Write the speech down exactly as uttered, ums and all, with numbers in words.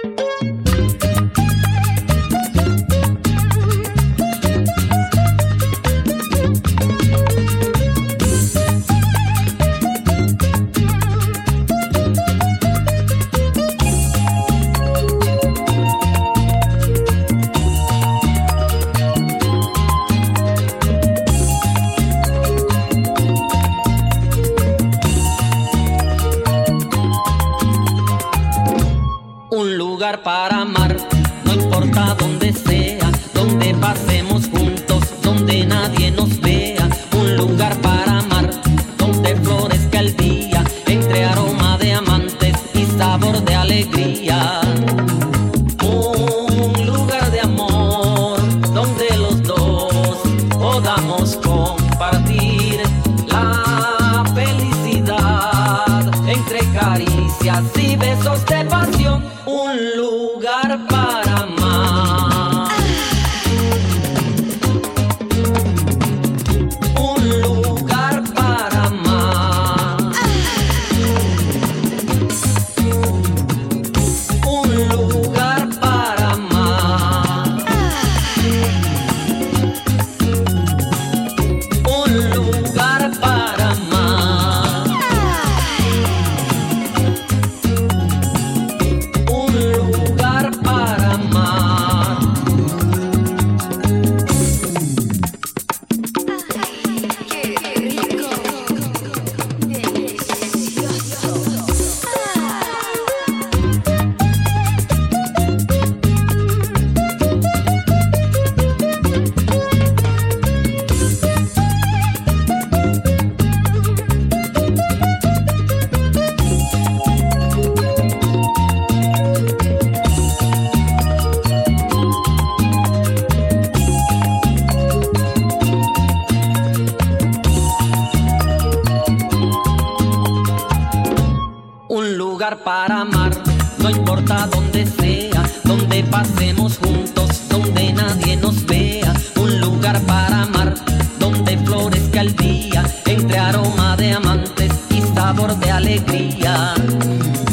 Un lugar para amar, no importa donde sea, donde pasemos juntos, donde nadie nos vea. Un lugar para amar, donde florezca el día, entre aroma de amantes y sabor de alegría. Un lugar de amor, donde los dos podamos compartir la felicidad, entre caricias y besos de pasión. Un lugar para amar. Un lugar para amar. Un lugar para amar. Un lugar para amar. Un lugar para amar. Qué rico, delicioso. Un lugar para amar, no importa donde sea, donde pasemos juntos, donde nadie nos vea. Un lugar para amar, donde florezca el día, entre aroma de amantes y sabor de alegría.